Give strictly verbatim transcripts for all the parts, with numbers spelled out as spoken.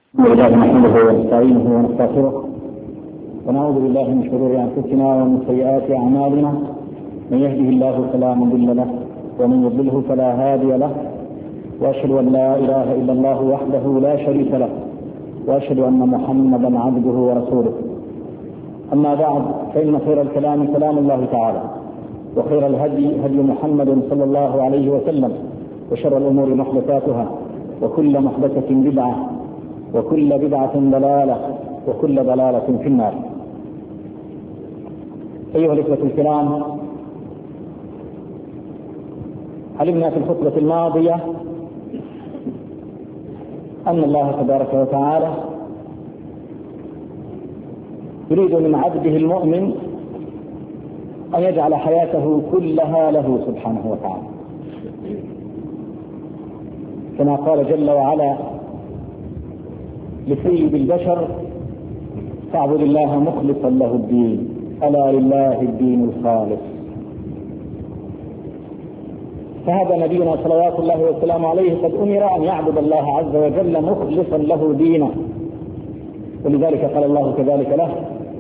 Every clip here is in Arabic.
الحمد لله نحمده ونستعينه ونستغفره ونعوذ بالله من شرور انفسنا ومن سيئات اعمالنا، من يهده الله فلا مضل له ومن يضلله فلا هادي له، واشهد ان لا اله الا الله وحده لا شريك له، واشهد ان محمدا عبده ورسوله. اما بعد، فان خير الكلام كلام الله تعالى، وخير الهدي هدي محمد صلى الله عليه وسلم، وشر الامور محدثاتها، وكل محدثه بدعه، وكل بدعة ضلالة، وكل ضلالة في النار. أيها الإخوة الكرام، علمنا في الخطبة الماضية أن الله تبارك وتعالى يريد من عبده المؤمن أن يجعل حياته كلها له سبحانه وتعالى، كما قال جل وعلا لسيد البشر: فاعبد الله مخلصا له الدين، ألا لله الدين الخالص. فهذا نبينا صلوات الله وسلامه عليه قد أمر أن يعبد الله عز وجل مخلصا له دينه، ولذلك قال الله كذلك له: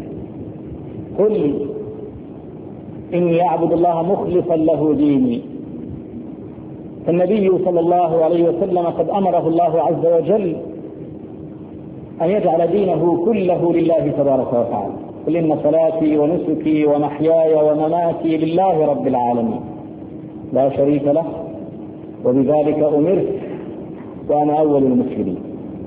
قل إني أعبد الله مخلصا له ديني. فالنبي صلى الله عليه وسلم قد أمره الله عز وجل أن يجعل دينه كله لله تبارك وتعالى: قل إن صلاتي ونسكي ومحياي ومماتي لله رب العالمين لا شريك له، وبذلك أمرت وأنا أول المسلمين.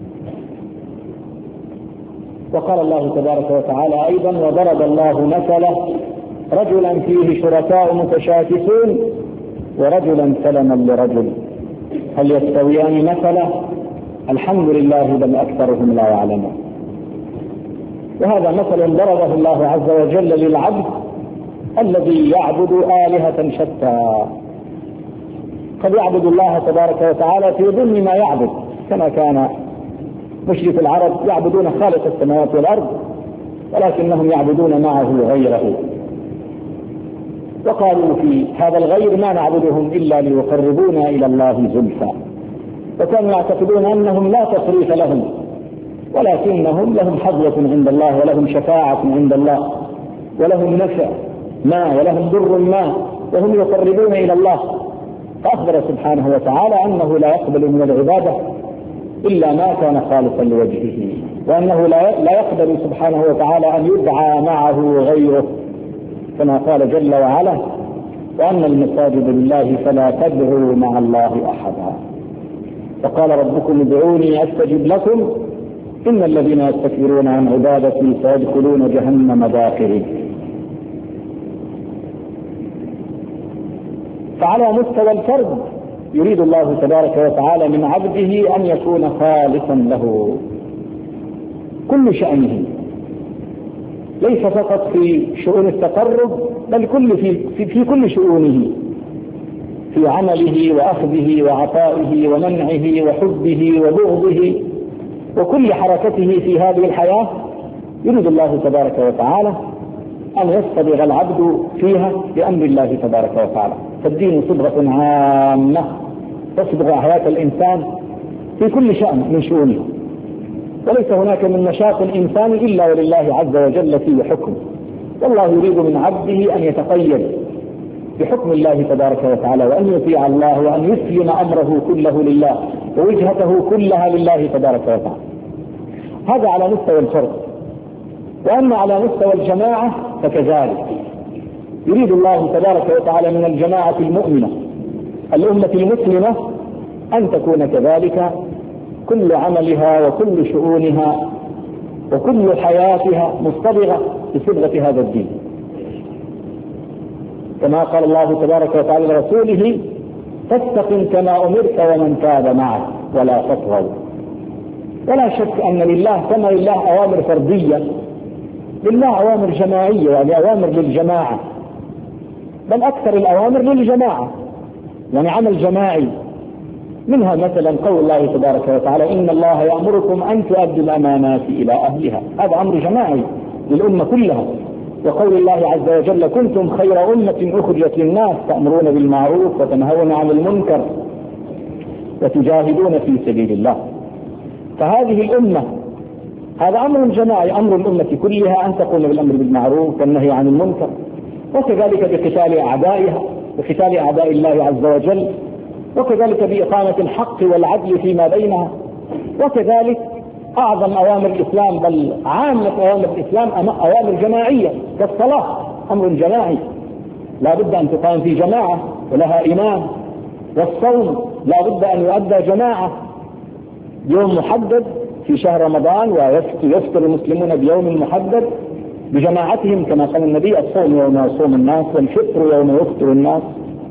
وقال الله تبارك وتعالى أيضا: وضرب الله مثلا رجلا فيه شركاء متشاكسون ورجلا سلما لرجل هل يستويان مثلا الحمد لله بل أكثرهم لا يعلمون. وهذا مثل ضربه الله عز وجل للعبد الذي يعبد آلهة شتى. قد يعبد الله تبارك وتعالى في ضمن ما يعبد، كما كان مشرك العرب يعبدون خالق السماوات والأرض، ولكنهم يعبدون معه غيره، وقالوا في هذا الغير: ما نعبدهم إلا ليقربونا إلى الله زلفى. وكانوا يعتقدون أنهم لا تصريف لهم، ولكنهم لهم حظوة عند الله، ولهم شفاعة عند الله، ولهم نفع ما، ولهم ضر ما، وهم يقربون إلى الله. فأخبر سبحانه وتعالى أنه لا يقبل من العبادة إلا ما كان خالصا لوجهه، وأنه لا يقبل سبحانه وتعالى أن يدعى معه غيره، كما قال جل وعلا: وأن المساجد لله فلا تدعوا مع الله أحدا. فقال ربكم ادعوني أستجب لكم إن الذين يستكبرون عن عبادتي سيدخلون جهنم داخرين. فعلى مستوى الفرد يريد الله تبارك وتعالى من عبده أن يكون خالصا له كل شأنه، ليس فقط في شؤون التقرب، بل كل في, في, في كل شؤونه، في عمله وأخذه وعطائه ومنعه وحبه وبغضه وكل حركته في هذه الحياة. يريد الله تبارك وتعالى أن يصطبغ العبد فيها بأمر الله تبارك وتعالى. فالدين صبغة عامة تصبغ حياة الإنسان في كل شأن من شؤونه، وليس هناك من نشاط الإنسان إلا ولله عز وجل فيه حكم. والله يريد من عبده أن يتقيد بحكم الله تبارك وتعالى، وأن يطيع الله، وأن يسلم أمره كله لله، ووجهته كلها لله تبارك وتعالى. هذا على مستوى الفرد. وأما على مستوى الجماعة فكذلك يريد الله تبارك وتعالى من الجماعة المؤمنة الأمة المسلمة أن تكون كذلك كل عملها وكل شؤونها وكل حياتها مصطبغة بصبغة هذا الدين، كما قال الله تبارك وتعالى لرسوله: فاستقم كما أمرت ومن تاب معك ولا تطغوا. ولا شك أن لله كما لله أوامر فردية، لله أوامر جماعية، يعني أوامر للجماعة، بل أكثر الأوامر للجماعة، يعني عمل جماعي. منها مثلا قول الله تبارك وتعالى: إن الله يأمركم أن تؤدوا الأمانات إلى أهلها. هذا أمر جماعي للأمة كلها. وقول الله عز وجل: كنتم خير أمة أخرجت للناس تأمرون بالمعروف وتنهون عن المنكر وتجاهدون في سبيل الله. فهذه الأمة هذا أمر جماعي، أمر الأمة كلها أن تقوم بالأمر بالمعروف والنهي عن المنكر، وكذلك بقتال أعدائها وقتال أعداء الله عز وجل، وكذلك بإقامة الحق والعدل فيما بينها، وكذلك أعظم أوامر الإسلام بل عامة أوامر الإسلام أوامر جماعية كالصلاة، أمر جماعي لا بد أن تقام في جماعة ولها إمام، والصوم لا بد أن يؤدى جماعة يوم محدد في شهر رمضان، ويفطر المسلمون بيوم محدد بجماعتهم كما قال النبي: الصوم يوم يصوم الناس، والفطر يوم يفطر الناس،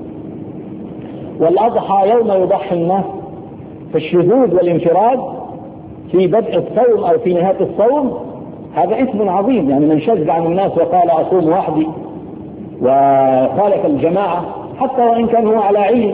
والأضحى يوم يضحي الناس. فالشذوذ والانفراد في بدء الصوم أو في نهاية الصوم هذا إثم عظيم. يعني من شذ عن الناس وقال أصوم وحدي وخالف الجماعة حتى وإن كان هو على علم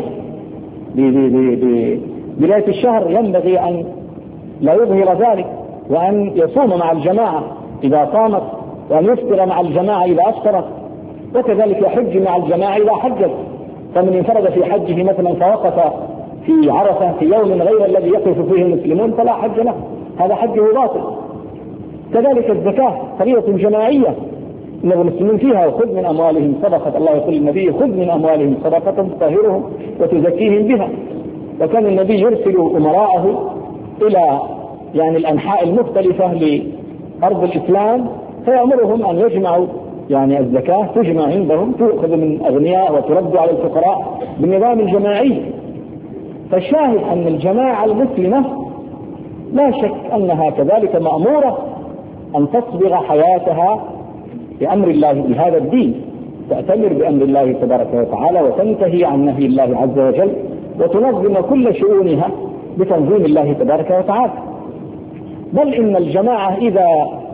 ببداية الشهر ينبغي أن لا يظهر ذلك، وأن يصوم مع الجماعة إذا صامت، وأن يفطر مع الجماعة إذا أفطرت، وكذلك يحج مع الجماعة إذا حجت. فمن انفرد في حجه مثلا فوقف في عرفة في يوم غير الذي يقف فيه المسلمون فلا حج له، هذا حجه باطل. كذلك الزكاة فريضة جماعية إن المسلمين فيها: وخذ من أموالهم صدقة، الله يقول للنبي: خذ من أموالهم صدقة تطهرهم وتزكيهم بها. وكان النبي يرسل أمراءه إلى يعني الأنحاء المختلفة لأرض الإسلام فيأمرهم أن يجمعوا يعني الزكاة، تجمع عندهم، تؤخذ من أغنياء وترد على الفقراء بالنظام الجماعي. فالشاهد أن الجماعة المسلمة لا شك أنها كذلك مأمورة أن تصبغ حياتها بأمر الله بهذا الدين، تأتمر بأمر الله تبارك وتعالى وتنتهي عن نهي الله عز وجل، وتنظم كل شؤونها بتنظيم الله تبارك وتعالى. بل إن الجماعة إذا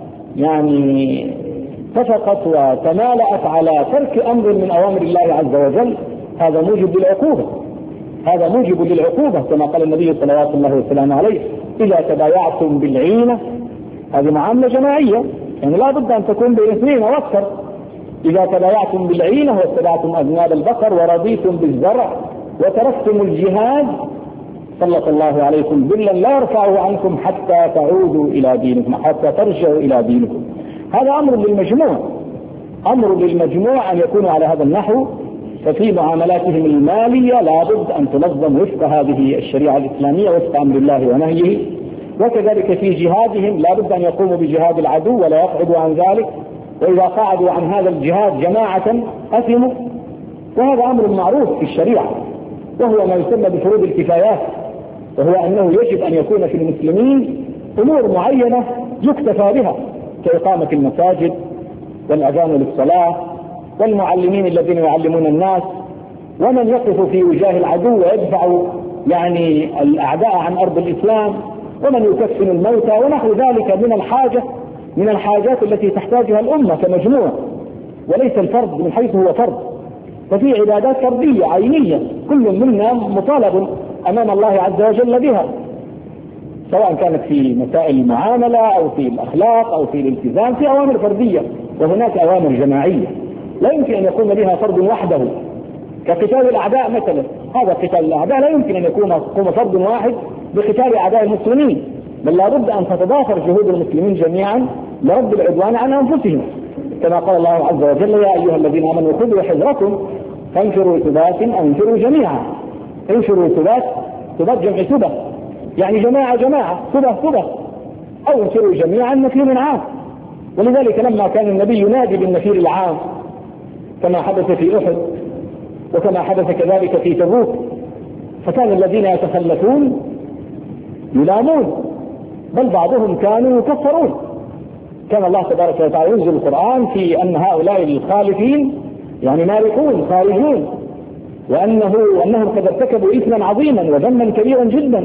يعني اتفقت وتمالأت على ترك أمر من أوامر الله عز وجل هذا موجب للعقوبة، هذا موجب للعقوبة كما قال النبي صلى الله وسلم عليه: إذا تبايعتم بالعينة. هذه معاملة جماعية، يعني لا بد أن تكون بين اثنين أو أكثر. إذا تبايعتم بالعينة واتبعتم أذناب البقر ورضيتم بالزرع وتركتم الجهاد سلط الله عليكم ذلا لا يرفعه عنكم حتى تعودوا إلى دينكم، حتى ترجعوا إلى دينكم. هذا أمر للمجموع، أمر للمجموع أن يكونوا على هذا النحو. ففي معاملاتهم المالية لابد أن تنظم وفق هذه الشريعة الإسلامية، وفق أمر الله ونهيه. وكذلك في جهادهم لابد أن يقوموا بجهاد العدو ولا يقعدوا عن ذلك، وإذا قعدوا عن هذا الجهاد جماعة أثموا. وهذا أمر معروف في الشريعة، وهو ما يسمى بفروض الكفايات، وهو أنه يجب أن يكون في المسلمين أمور معينة يكتفى بها كإقامة المساجد والأذان للصلاة والمعلمين الذين يعلمون الناس، ومن يقف في وجاه العدو ويدفع يعني الأعداء عن أرض الإسلام، ومن يكفن الموتى ونحو ذلك من الحاجة من الحاجات التي تحتاجها الأمة كمجموعة، وليس الفرد من حيث هو فرد. ففي عبادات فردية عينية كل منا مطالب أمام الله عز وجل بها، سواء كانت في مسائل المعاملة أو في الأخلاق أو في الالتزام، في أوامر فردية وهناك أوامر جماعية لا يمكن أن يقوم بها فرد وحده، كقتال الأعداء مثلا. هذا قتال الأعداء لا يمكن أن يكون يقوم فرد واحد بقتال أعداء المسلمين، بل لا بد أن تتضافر جهود المسلمين جميعا لرد العدوان عن أنفسهم، كما قال الله عز وجل: يا أيها الذين آمنوا خذوا حذركم فانفروا ثبات أو انفروا جميعا. انفروا ثبات، ثبات جمع ثبة، يعني جماعة جماعة، ثبة ثبة، أو انفروا جميعا نفير عام. ولذلك لما كان النبي ينادي بالنفير العام كما حدث في أحد وكما حدث كذلك في تبوك، فكان الذين يتخلفون يلامون، بل بعضهم كانوا يكفرون. كان الله تبارك وتعالى ينزل القرآن في أن هؤلاء الخالفين يعني مارقون خارجون، وأنه وأنهم قد ارتكبوا إثما عظيما وذنبا كبيرا جدا.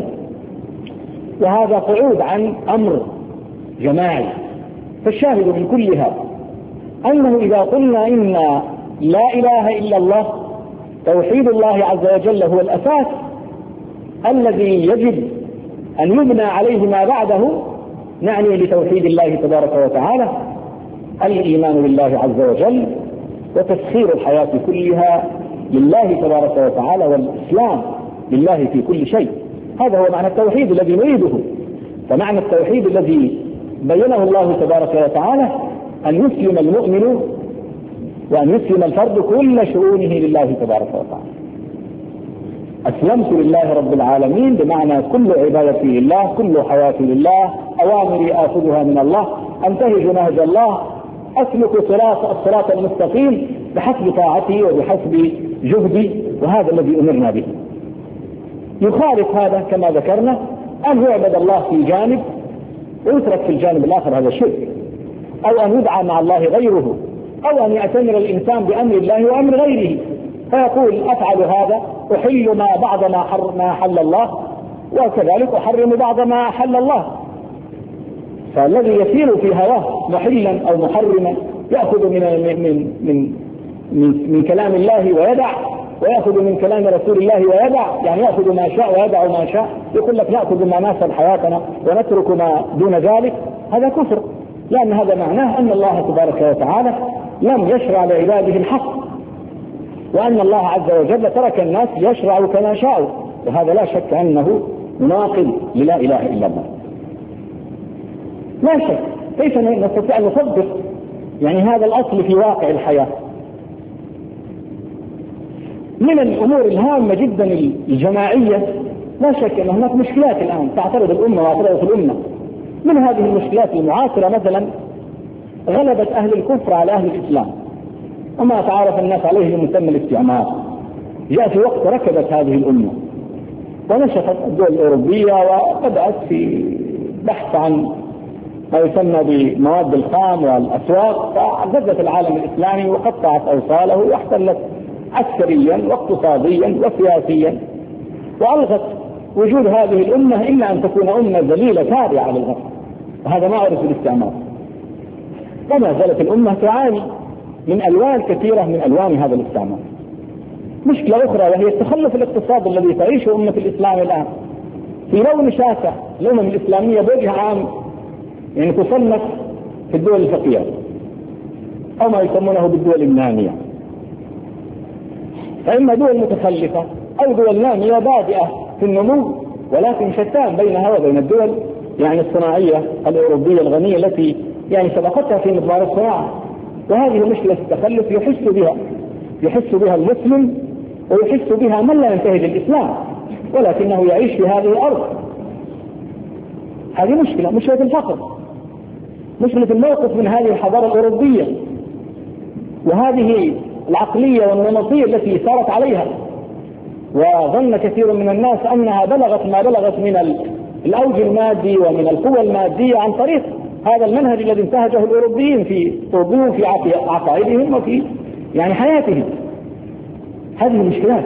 وهذا قعود عن أمر جماعي. فالشاهد من كلها أنه إذا قلنا إن لا إله إلا الله، توحيد الله عز وجل هو الأساس الذي يجب أن يبنى عليه ما بعده، نعني لتوحيد الله تبارك وتعالى الإيمان بالله عز وجل وتسخير الحياة كلها لله تبارك وتعالى، والإسلام لله في كل شيء. هذا هو معنى التوحيد الذي نريده. فمعنى التوحيد الذي بينه الله تبارك وتعالى أن يسلم المؤمن وأن يسلم الفرد كل شؤونه لله تبارك وتعالى. أسلمت لله رب العالمين بمعنى كل عبادتي لله، كل حياتي لله، أوامري آخذها من الله، أنتهج نهج الله، أسلك صراط الصراط المستقيم بحسب طاعتي وبحسب جهدي، وهذا الذي أمرنا به. يخالف هذا كما ذكرنا أن يعبد الله في جانب ويترك في الجانب الآخر، هذا شرك، أو أن يدعى مع الله غيره، أو أن يأتمر الإنسان بأمر الله وأمر غيره، فيقول أفعل هذا، أحل ما بعض ما, حر ما حل الله، وكذلك أحرم بعض ما حل الله. فالذي يسير في هواه محلا أو محرما يأخذ من, من, من, من, من كلام الله ويدع، ويأخذ من كلام رسول الله ويدع، يعني يأخذ ما شاء ويدع ما شاء، يقول لك نأخذ ما ناسب حياتنا ونترك ما دون ذلك، هذا كفر، لأن هذا معناه أن الله تبارك وتعالى لم يشرع لعباده الحق، وأن الله عز وجل ترك الناس يشرعوا كما شاءوا، وهذا لا شك أنه مناقض للا إله إلا الله. لا شك. كيف نستطيع أن نصدق يعني هذا الأصل في واقع الحياة؟ من الأمور الهامة جدا الجماعية، لا شك أن هناك مشكلات الآن تعترض الأمة واعترضت الأمة. من هذه المشكلات المعاصرة مثلا غلبت أهل الكفر على أهل الإسلام، وما تعرف الناس عليه بمسمى الاستعمار. جاء في وقت ركبت هذه الأمة ونشطت الدول الأوروبية وبدأت في بحث عن ما يسمى بمواد الخام والأسواق، فعززت العالم الإسلامي وقطعت أوصاله واحتلت عسكريا واقتصاديا وسياسيا، وألغت وجود هذه الأمة إلا أن تكون أمة ذليلة تابعة للغرب، وهذا ما عرف الاستعمار. وما زالت الأمة تعاني من ألوان كثيرة من ألوان هذا الاستعمار. مشكلة أخرى وهي التخلف الاقتصادي الذي تعيشه أمة الإسلام الآن في لون شاسع. الأمم الإسلامية بوجه عام يعني تصنف في الدول الفقيرة أو ما يسمونه بالدول النامية، فإما دول متخلفة أو دول نامية بادئة في النمو، ولكن شتان بينها وبين الدول يعني الصناعية الأوروبية الغنية التي يعني سبقتها في مضمار الصناعة. وهذه مشكلة التخلف يحس بها يحس بها المسلم ويحس بها من لا ينتهج الإسلام ولكنه يعيش في هذه الأرض. هذه مشكلة، مشكلة الفقر، مشكلة الموقف من هذه الحضارة الأوروبية وهذه العقلية والنمطية التي سارت عليها، وظن كثير من الناس أنها بلغت ما بلغت من الأوج المادي ومن القوى المادية عن طريق هذا المنهج الذي انتهجه الأوروبيين في طبوع في عقائدهم وفي يعني حياتهم. هذه المشكلات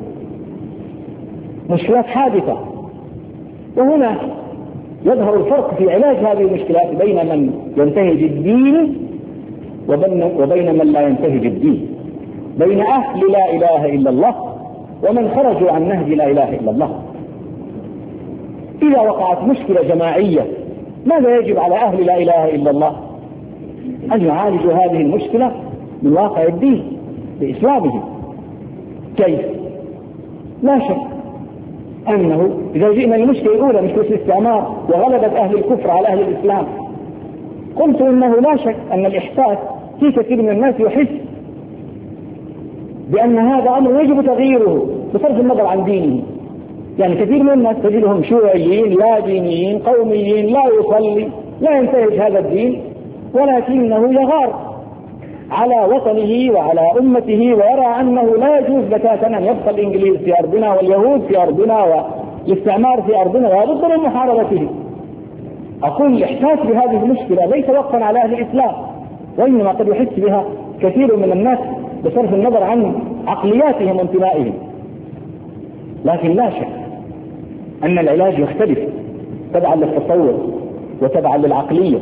مشكلات حادثة، وهنا يظهر الفرق في علاج هذه المشكلات بين من ينتهج الدين وبين من لا ينتهج الدين، بين أهل لا إله إلا الله ومن خرجوا عن نهج لا إله إلا الله. إذا وقعت مشكلة جماعية ماذا يجب على أهل لا إله إلا الله؟ أن يعالجوا هذه المشكلة من واقع الدين بإسلامهم. كيف؟ لا شك أنه إذا جئنا للمشكلة الأولى مشكلة الاستعمار وغلبت أهل الكفر على أهل الإسلام، قلت إنه لا شك أن الإحساس في كثير من الناس يحس بأن هذا أمر يجب تغييره بصرف النظر عن دينه. يعني كثير من الناس تجدهم شيوعيين لا دينيين قوميين، لا يصلي لا ينتهج هذا الدين، ولكنه يغار على وطنه وعلى أمته ويرى أنه لا يجوز بتاتا أن يبقى الإنجليز في أرضنا واليهود في أرضنا والاستعمار في أرضنا ويضد من محاربته. أقول الإحساس بهذه المشكلة ليس وقفا على أهل الإسلام، وإنما قد يحس بها كثير من الناس بصرف النظر عن عقلياتهم وانتمائهم. لكن لا شك أن العلاج يختلف تبعا للتصور وتبعا للعقلية.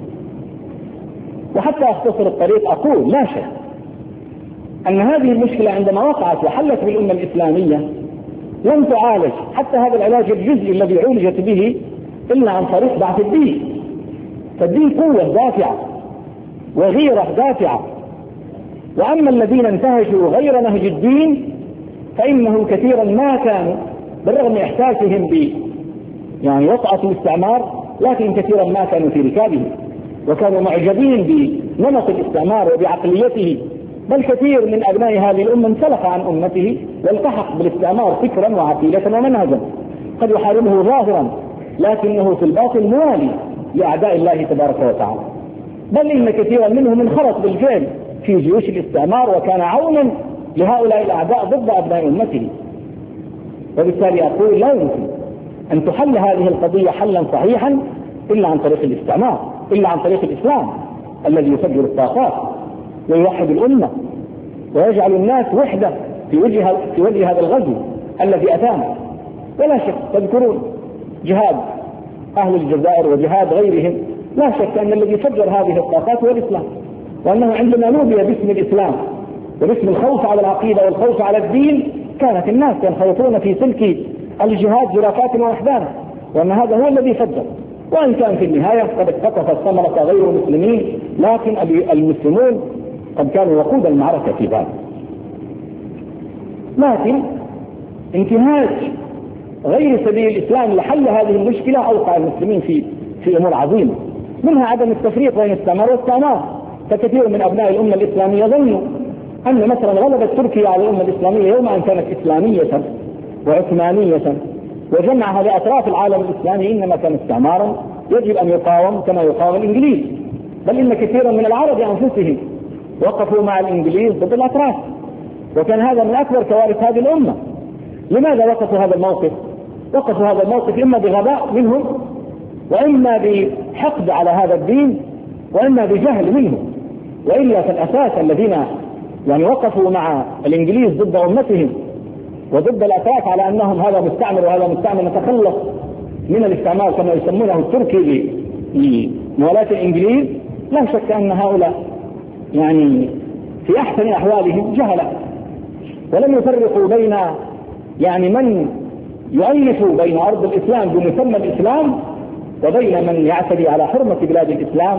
وحتى أختصر الطريق أقول لا شك أن هذه المشكلة عندما وقعت وحلت بالأمة الإسلامية لم تعالج حتى هذا العلاج الجزئي الذي عولجت به إلا عن طريق ضعف الدين. فالدين قوة دافعة وغيرة دافعة، وأما الذين انتهجوا غير نهج الدين فإنهم كثيرا ما كانوا بالرغم من إحساسهم ب يعني وطأة الاستعمار لكن كثيرا ما كانوا في ركابه وكانوا معجبين بنمط الاستعمار وبعقليته، بل كثير من أبناء هذه الأمة انسلخ عن أمته والتحق بالاستعمار فكرا وعقيدة ومنهجا، قد يحاربه ظاهرا لكنه في الباطن موالي لأعداء الله تبارك وتعالى، بل إن كثيرا منهم انخرط بالفعل في جيوش الاستعمار وكان عونا لهؤلاء الأعداء ضد أبناء أمته. وبالتالي أقول لا يمكن أن تحل هذه القضية حلا صحيحا إلا عن طريق الاستعمار، إلا عن طريق الإسلام الذي يفجر الطاقات ويوحد الأمة ويجعل الناس وحدة في وجه في وجه هذا الغزو الذي أتانا. ولا شك تذكرون جهاد أهل الجزائر وجهاد غيرهم، لا شك أن الذي فجر هذه الطاقات هو الإسلام، وأنه عندما نودي باسم الإسلام وباسم الخوف على العقيدة والخوف على الدين كانت الناس ينخرطون في سلك الجهاد جرافات وأحزان، وأن هذا هو الذي فجر. وإن كان في النهاية قد اقتطف الثمرة غير المسلمين، لكن المسلمون قد كانوا وقود المعركة في ذلك. لكن انتهاج غير سبيل الإسلام لحل هذه المشكلة أوقع المسلمين في في أمور عظيمة، منها عدم التفريق بين الاستعمار والاستعمار. فكثير من أبناء الأمة الإسلامية ظنوا أن مثلا غلبت تركيا على الأمة الإسلامية يوم أن كانت إسلامية وعثمانية وجمعها لأطراف العالم الإسلامي إنما كان استعمارا يجب أن يقاوم كما يقاوم الإنجليز، بل إن كثيرا من العرب أنفسهم وقفوا مع الإنجليز ضد الأتراك، وكان هذا من أكبر كوارث هذه الأمة. لماذا وقفوا هذا الموقف؟ وقفوا هذا الموقف إما بغباء منهم، وإما بحقد على هذا الدين، وإما بجهل منهم. وإلا في الأساس الذين يعني وقفوا مع الإنجليز ضد أمتهم وضد الأتراك على أنهم هذا مستعمر وهذا مستعمر نتخلص من الاستعمار كما يسمونه التركي لموالاة الإنجليز، لا شك أن هؤلاء يعني في أحسن أحوالهم جهلة، ولم يفرقوا بين يعني من يؤلف بين أرض الإسلام بمسمى الإسلام وبين من يعتدي على حرمة بلاد الإسلام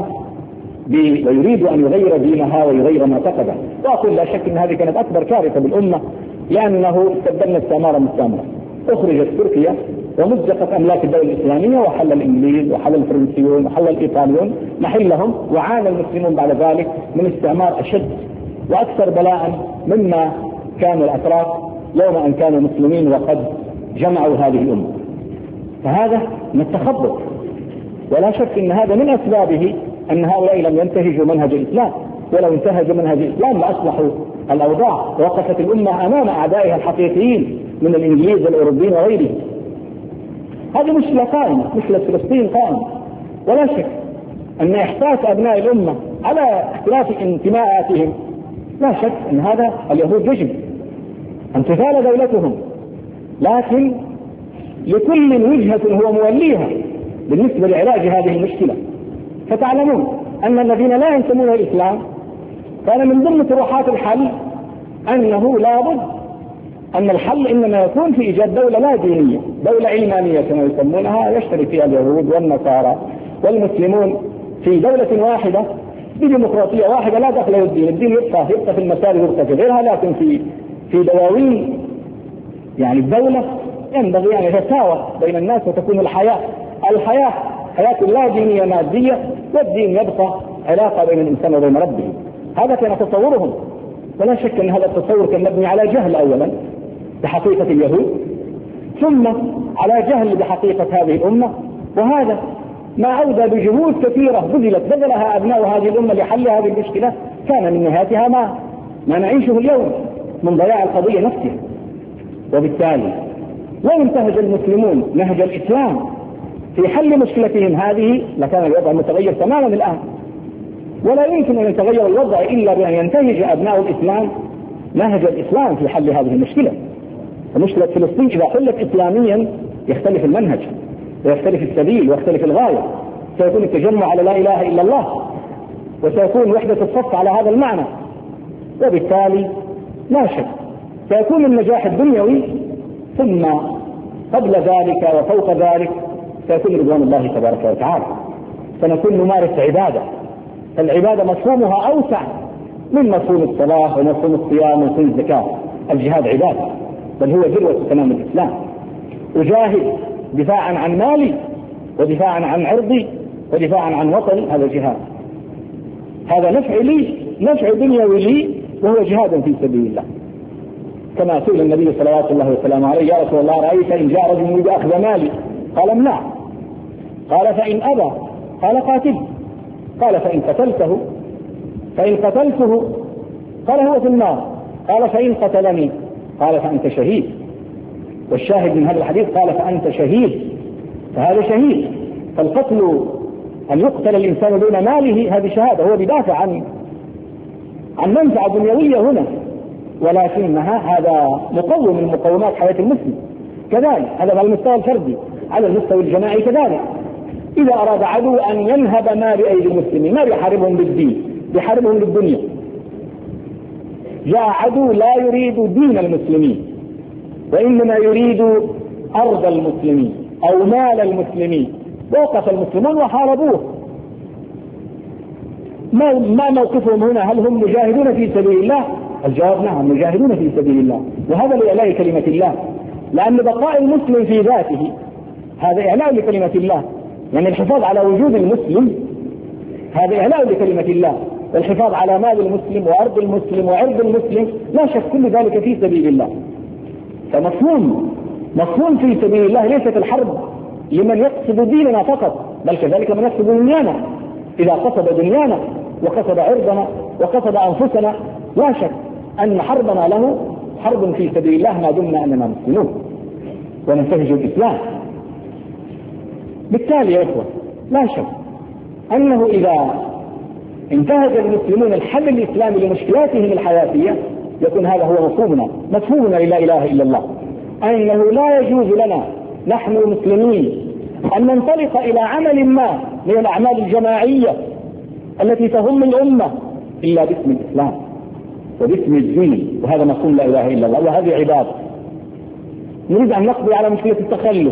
ويريد أن يغير دينها ويغير معتقدها. وأقول لا شك أن هذه كانت أكبر كارثة بالأمة، لأنه استبدلنا استعمارا مستعمرا. أخرجت تركيا ومزقت أملاك الدولة الإسلامية، وحل الإنجليز وحل الفرنسيون وحل الإيطاليون محلهم، وعانى المسلمون بعد ذلك من استعمار أشد وأكثر بلاء مما كان الأتراك يوم أن كانوا مسلمين وقد جمعوا هذه الأمة. فهذا من التخبط، ولا شك أن هذا من أسبابه أن هؤلاء لم ينتهجوا منهج الإسلام، ولو انتهجوا منهج الإسلام لأصلحوا الأوضاع ووقفت الأمة أمام أعدائها الحقيقيين من الإنجليز والأوروبيين وغيرهم. هذه مشكلة قائمة، مشكلة فلسطين قائمة، ولا شك أن إحساس أبناء الأمة على اختلاف انتماءاتهم لا شك أن هذا اليهود يجب أن تزال دولتهم، لكن لكل وجهة هو موليها بالنسبة لعلاج هذه المشكلة. فتعلمون أن الذين لا ينتمون إلى الإسلام كان من ضمن طروحات الحل أنه لابد أن الحل إنما يكون في إيجاد دولة لا دينية، دولة علمانية كما يسمونها، يشترك فيها اليهود والنصارى والمسلمون في دولة واحدة بديمقراطية واحدة لا دخل الدين، الدين يبقى يبقى في المسار يبقى في غيرها، لكن في في دواوين يعني الدولة ينبغي أن يتساوى بين الناس وتكون الحياة الحياة حياة لا دينية مادية، والدين يبقى علاقة بين الإنسان وبين ربه. هذا كان تصورهم، ولا شك أن هذا التصور كان مبني على جهل أولا بحقيقة اليهود، ثم على جهل بحقيقة هذه الأمة، وهذا ما أودى بجهود كثيرة بذلت بذلها أبناء هذه الأمة لحل هذه المشكلة كان من نهايتها ما ما نعيشه اليوم من ضياع القضية نفسها. وبالتالي لو انتهج المسلمون نهج الإسلام في حل مشكلتهم هذه لكان الوضع متغير تماما الآن، ولا يمكن أن يتغير الوضع إلا بأن ينتهج أبناء الإسلام نهج الإسلام في حل هذه المشكلة. ومشكلة فلسطين إذا حلت إسلاميا يختلف المنهج ويختلف السبيل ويختلف الغاية، سيكون التجمع على لا إله إلا الله، وسيكون وحدة الصف على هذا المعنى، وبالتالي لا شك سيكون النجاح الدنيوي، ثم قبل ذلك وفوق ذلك سيكون رضوان الله تبارك وتعالى. سنكون نمارس عبادة، فالعبادة مفهومها أوسع من مفهوم الصلاة ومفهوم الصيام ومفهوم الزكاة. الجهاد عبادة، بل هو ذروة تمام الإسلام. أجاهد دفاعا عن مالي ودفاعا عن عرضي ودفاعا عن وطني، هذا جهاد. هذا نفع لي، نفع دنيوي لي، وهو جهاد في سبيل الله. كما سئل النبي صلوات الله وسلامه عليه: يا رسول الله رأيت إن جاء رجل يريد أخذ مالي؟ قال: امنع. قال: فإن أبى؟ قال: قاتله. قال: فإن قتلته؟ فإن قتلته؟ قال: هو في النار. قال: فإن قتلني؟ قال: فأنت شهيد. والشاهد من هذا الحديث قال: فأنت شهيد، فهذا شهيد. فالقتل، أن يقتل الإنسان دون ماله، هذه شهادة، هو بدافع عن عن منفعة دنيوية هنا، ولكنها هذا مقوم من مقومات حياة المسلم. كذلك هذا على المستوى الفردي، على المستوى الجماعي كذلك. إذا أراد عدو أن ينهب مال أيدي المسلمين، ما بيحاربهم بالدين، بيحاربهم بالدنيا. جاء عدو لا يريد دين المسلمين، وإنما يريد أرض المسلمين أو مال المسلمين، وقف المسلمون وحاربوه. ما ما موقفهم هنا؟ هل هم مجاهدون في سبيل الله؟ الجواب: نعم، مجاهدون في سبيل الله، وهذا لإعلاء كلمة الله. لأن بقاء المسلم في ذاته هذا إعلاء لكلمة الله، يعني الحفاظ على وجود المسلم هذا إعلاء لكلمة الله، والحفاظ على مال المسلم وأرض المسلم وعرض المسلم، لا شك كل ذلك في سبيل الله. فمفهوم مفهوم في سبيل الله ليست الحرب لمن يقصد ديننا فقط، بل كذلك من يقصد دنيانا. إذا قصد دنيانا وقصد عرضنا وقصد أنفسنا، لا شك أن حربنا له حرب في سبيل الله ما دمنا أننا مسلمون وننتهج الإسلام. بالتالي يا إخوة، لا شك أنه إذا انتهج المسلمون الحل الإسلامي لمشكلاتهم الحياتية، يكون هذا هو مفهومنا مفهومنا لا إله إلا الله، أنه لا يجوز لنا نحن المسلمين أن ننطلق إلى عمل ما من الأعمال الجماعية التي تهم الأمة إلا باسم الإسلام وباسم الدين، وهذا مفهوم لا إله إلا الله، وهذه عبادة. نريد أن نقضي على مشكلة التخلف،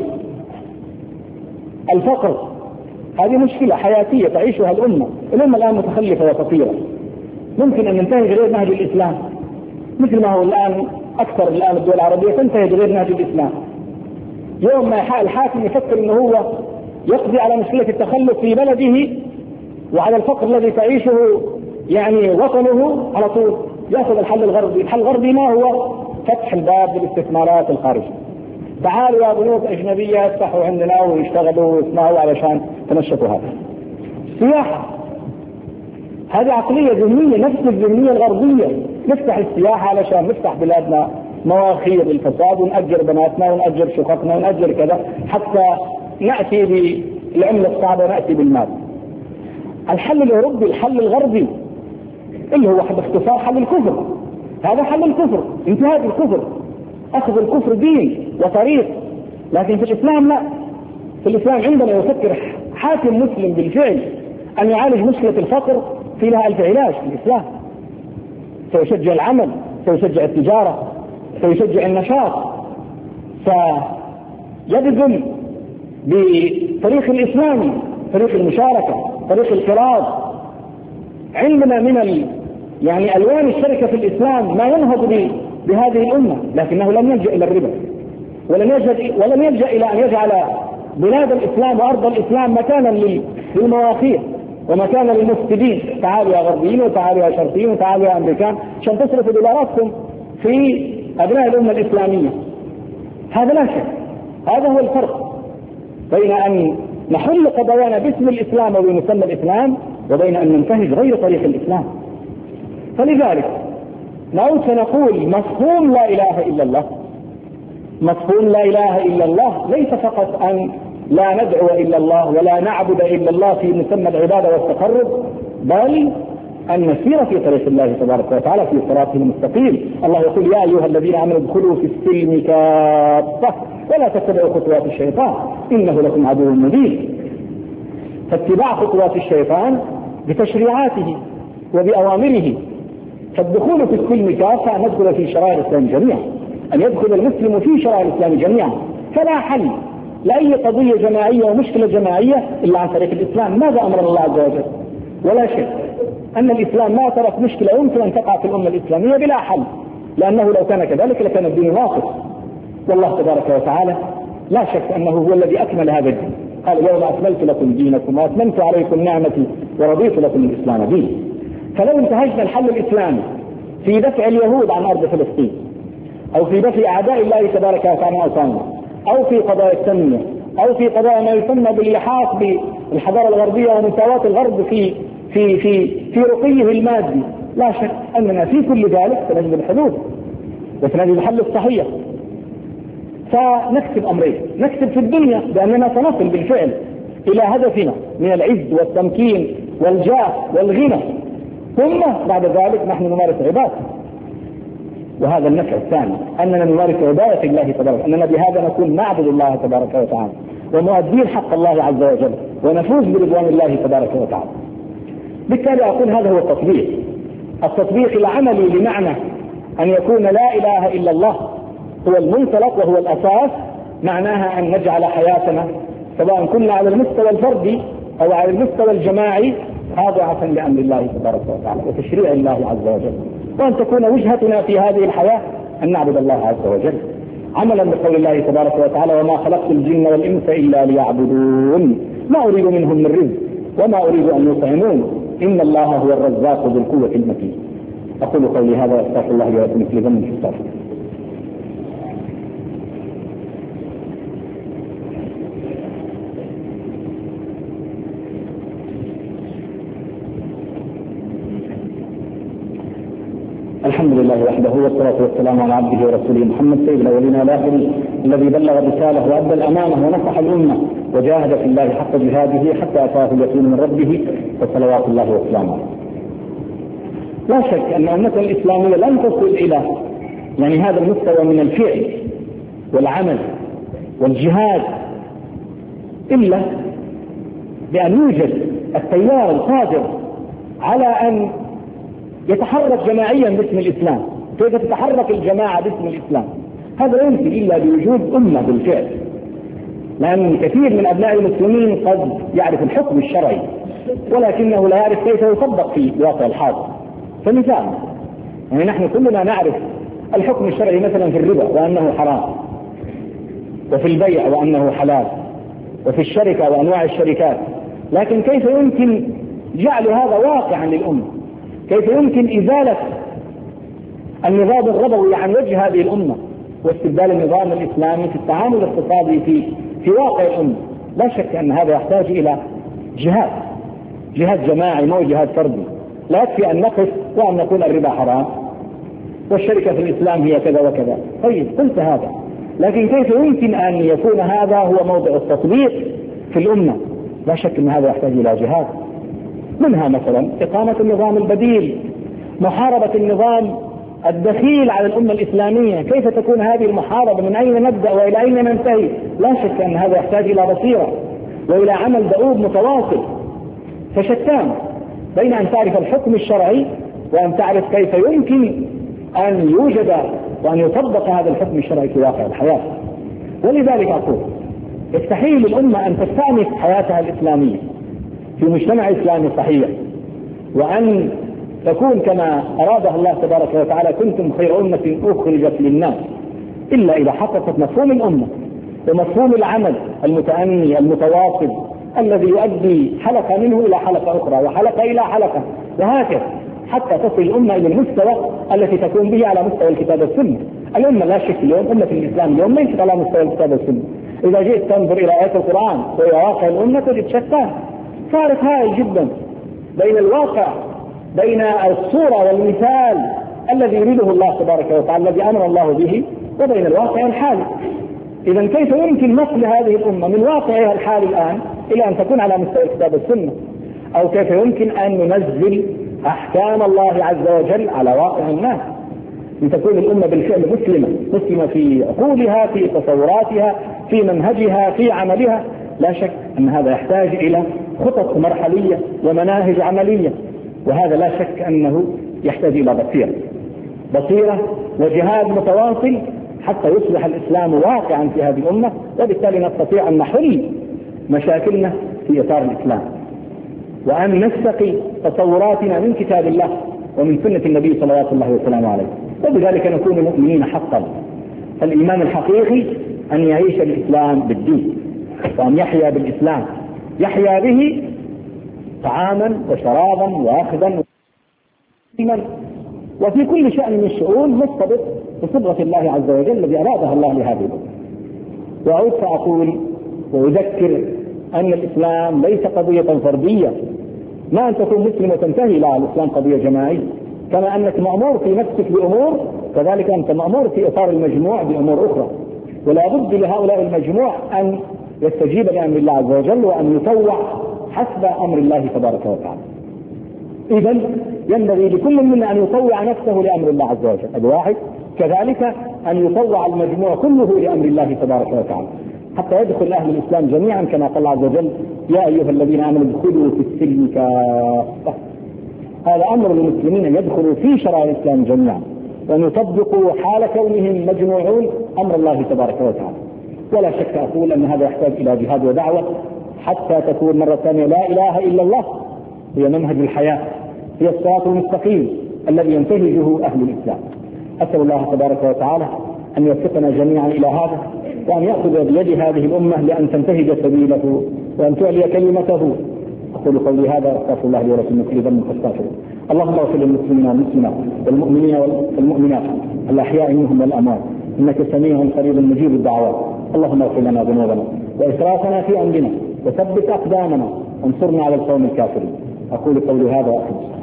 الفقر، هذه مشكلة حياتية تعيشها الأمة. الأمة الآن متخلفة وفقيرة، ممكن أن ننتهج غير نهج الإسلام، مثل ما هو الآن أكثر الآن الدول العربية تنتهج غير نهج الإسلام. يوم ما الحاكم يفكر أنه هو يقضي على مشكلة التخلف في بلده وعلى الفقر الذي تعيشه يعني وطنه، على طول يأخذ الحل الغربي. الحل الغربي ما هو؟ فتح الباب للاستثمارات الخارجية. تعالوا يا بنوك أجنبية افتحوا عندنا ويشتغلوا ويسمعوا علشان تنشطوا. هذا السياحة، هذه عقلية ذهنية، نفس الذهنية الغربية. نفتح السياحة علشان نفتح بلادنا مواخير الفساد، ونأجر بناتنا ونأجر شققنا ونأجر كذا حتى نأتي بالعملة الصعبة ونأتي بالمال. الحل الأوروبي، الحل الغربي اللي هو باختصار حل الكفر، هذا حل الكفر، انتهاء الكفر، أخذ الكفر دين وطريق. لكن في الإسلام لا، في الإسلام عندما يفكر حاكم مسلم بالفعل أن يعالج مشكلة الفقر، في لها ألف علاج في الإسلام. سيشجع العمل، سيشجع التجارة، سيشجع النشاط، سيبذل بطريق الإسلامي، طريق المشاركة، طريق القراض. عندنا من ال... يعني ألوان الشركة في الإسلام ما ينهض بهذه الأمة، لكنه لم يلجأ إلى الربا، ولم يلجأ ولم يلجأ إلى أن يجعل بلاد الإسلام وأرض الإسلام مكانا للمواخير ومكانا للمفسدين. تعالوا يا غربيين وتعالوا يا شرقيين وتعالوا يا أمريكان عشان تصرفوا دولاراتكم في أبناء الأمة الإسلامية. هذا لا شك، هذا هو الفرق بين أن نحل قضايانا باسم الإسلام وبمسمى الإسلام وبين أن ننتهج غير طريق الإسلام. فلذلك نعود فنقول مفهوم لا إله إلا الله، مفهوم لا إله إلا الله ليس فقط أن لا ندعو إلا الله ولا نعبد إلا الله في مسمى العبادة والتقرب، بل أن نسير في طريق الله تبارك وتعالى في صراطه المستقيم. الله يقول: يا أيها الذين آمنوا ادخلوا في السلم كافة ولا تتبعوا خطوات الشيطان إنه لكم عدو مبين. فاتباع خطوات الشيطان بتشريعاته وبأوامره، فالدخول في السلم كافة أن ندخل في شرائع الإسلام جميعا، أن يدخل المسلم في شرائع الإسلام جميعا. فلا حل لأي قضية جماعية ومشكلة جماعية إلا عن طريق الإسلام. ماذا أمر الله عز وجل؟ ولا شك أن الإسلام ما ترك مشكلة يمكن أن تقع في الأمة الإسلامية بلا حل، لأنه لو كان كذلك لكان الدين ناقص. والله تبارك وتعالى لا شك أنه هو الذي أكمل هذا الدين، قال اليوم أكملت لكم دينكم وأتممت عليكم نعمتي ورضيت لكم الإسلام دينا. فلو انتهجنا الحل الإسلامي في دفع اليهود عن أرض فلسطين، أو في دفع أعداء الله تبارك وتعالى أوطاننا، أو في قضايا التنمية، أو في قضايا ما يسمى باللحاق بالحضارة الغربية ومساواة الغرب في في في في رقيه المادي، لا شك أننا في كل ذلك سنجد الحلول وسنجد الحل الصحيح. فنكسب أمرين: نكسب في الدنيا بأننا سنصل بالفعل إلى هدفنا من العز والتمكين والجاه والغنى، ثم بعد ذلك نحن نمارس عبادة. وهذا النفع الثاني، أننا نمارس عبادة الله تبارك، أننا بهذا نكون نعبد الله تبارك وتعالى ومؤدين حق الله عز وجل ونفوز برضوان الله تبارك وتعالى. بالتالي أقول هذا هو التطبيق، التطبيق العملي لمعنى أن يكون لا إله إلا الله هو المنطلق وهو الأساس. معناها أن نجعل حياتنا سواء كنا على المستوى الفردي أو على المستوى الجماعي خاضعة لأمر الله تبارك وتعالى وتشريع الله عز وجل، وأن تكون وجهتنا في هذه الحياة أن نعبد الله عز وجل عملا بقول الله تبارك وتعالى: وما خلقت الجن والإنس إلا ليعبدون ما أريد منهم من رزق وما أريد أن يطعمون إن الله هو الرزاق ذو القوة المتين. أقول قولي هذا وأستغفر الله لي ولكم في ذنب الشيطان. الحمد لله وحده والصلاة والسلام على عبده ورسوله محمد سيد الأولين والآخرين الذي بلغ الرسالة وأدى الأمانة ونصح الأمة وجاهد في الله حق جهاده حتى أتاه اليقين من ربه وصلوات الله وسلامه. لا شك أن أمة الإسلامية لن تصل إلى يعني هذا المستوى من الفعل والعمل والجهاد إلا بأن يوجد التيار القادر على أن يتحرك جماعيا باسم الإسلام. كيف تتحرك الجماعة باسم الإسلام؟ هذا لا يمكن إلا بوجود أمة بالفعل، لأن كثير من أبناء المسلمين قد يعرف الحكم الشرعي ولكنه لا يعرف كيف يطبق في الواقع الحاضر. فمثال، يعني نحن كلنا نعرف الحكم الشرعي مثلا في الربا وأنه حرام، وفي البيع وأنه حلال، وفي الشركة وأنواع الشركات، لكن كيف يمكن جعل هذا واقعا للأمة؟ كيف يمكن إزالة النظام الربوي عن وجه هذه الأمة واستبدال النظام الإسلامي في التعامل الاقتصادي في في واقع الأمة؟ لا شك أن هذا يحتاج إلى جهاد، جهاد جماعي مو جهاد فردي. لا يكفي أن نقف وأن نقول الربا حرام والشركة في الإسلام هي كذا وكذا. طيب قلت هذا، لكن كيف يمكن أن يكون هذا هو موضع التطبيق في الأمة؟ لا شك أن هذا يحتاج إلى جهاد. منها مثلا إقامة النظام البديل، محاربة النظام الدخيل على الأمة الإسلامية. كيف تكون هذه المحاربة؟ من أين نبدأ وإلى أين ننتهي؟ لا شك أن هذا يحتاج إلى بصيرة وإلى عمل دؤوب متواصل. فشتان بين أن تعرف الحكم الشرعي وأن تعرف كيف يمكن أن يوجد وأن يطبق هذا الحكم الشرعي في واقع الحياة. ولذلك أقول يستحيل للأمة أن تستأنف حياتها الإسلامية في مجتمع إسلامي صحيح وأن تكون كما أرادها الله تبارك وتعالى: كنتم خير أمة أخرجت للناس، إلا إذا حققت مفهوم الأمة ومفهوم العمل المتأني المتواصل الذي يؤدي حلقة منه إلى حلقة أخرى وحلقة إلى حلقة وهكذا حتى تصل الأمة إلى المستوى التي تكون به على مستوى الكتاب والسنة. الأمة لا شك اليوم أمة الإسلام اليوم ليست على مستوى الكتاب والسنة. إذا جئت تنظر إلى آيات القرآن وإلى واقع الأمة تجد شتان، فارق هائل جدا بين الواقع، بين الصورة والمثال الذي يريده الله تبارك وتعالى الذي أمر الله به، وبين الواقع الحالي. إذا كيف يمكن نقل هذه الأمة من واقعها الحالي الآن إلى أن تكون على مستوى الكتاب والسنة؟ أو كيف يمكن أن ننزل أحكام الله عز وجل على واقع الناس لتكون الأمة بالفعل مسلمة، مسلمة في عقولها، في تصوراتها، في منهجها، في عملها؟ لا شك أن هذا يحتاج إلى خطط مرحلية ومناهج عملية، وهذا لا شك أنه يحتاج إلى بصيرة بصيرة وجهاد متواصل حتى يصبح الإسلام واقعا في هذه الأمة، وبالتالي نستطيع أن نحل مشاكلنا في إطار الإسلام وأن نستقي تصوراتنا من كتاب الله ومن سنة النبي صلى الله عليه وسلم عليه، وبذلك نكون مؤمنين حقا. الإيمان الحقيقي أن يعيش الإسلام بالدين وأن يحيا بالإسلام، يحيا به طعاما وشرابا وأخذا وفي كل شأن من الشؤون مرتبط بصبغة الله عز وجل الذي أرادها الله لهذه الأمة. وأعود فأقول وأذكر أن الإسلام ليس قضية فردية، ما أن تكون مسلم وتنتهي، لا، الإسلام قضية جماعية. كما أنك مأمور في نفسك بأمور كذلك أنت مأمور في إطار المجموع بأمور أخرى، ولا بد لهؤلاء المجموع أن يستجيب لأمر الله عز وجل وأن يطوع حسب أمر الله تبارك وتعالى. إذن ينبغي لكل منا أن يطوع نفسه لأمر الله عز وجل، الواحد كذلك أن يطوع المجموع كله لأمر الله تبارك وتعالى، حتى يدخل أهل الإسلام جميعا كما قال الله عز وجل: يا أيها الذين آمنوا ادخلوا في السلم كافة. هذا أمر المسلمين أن يدخلوا في شرائع الإسلام جميعا وأن يطبقوا حال كونهم مجموعون أمر الله تبارك وتعالى. ولا شك أقول أن هذا يحتاج إلى جهاد ودعوة حتى تكون مرة ثانية لا إله إلا الله هي منهج الحياة، هي الصراط المستقيم الذي ينتهجه أهل الإسلام. أسأل الله تبارك وتعالى أن يوفقنا جميعا إلى هذا، وأن يأخذ بيد هذه الأمة لأن تنتهج سبيله وأن تعلي كلمته. أقول قولي هذا أستغفر الله لي ولكم من كل ذنب فاستغفروه. اللهم اغفر للمسلمين والمسلمات والمؤمنين والمؤمنات الأحياء منهم والأموات، إنك سميع قريب مجيب الدعوات. اللهم اغفر لنا ذنوبنا وإسرافنا في أمرنا وثبت أقدامنا وانصرنا على القوم الكافرين. أقول قولي هذا وأحب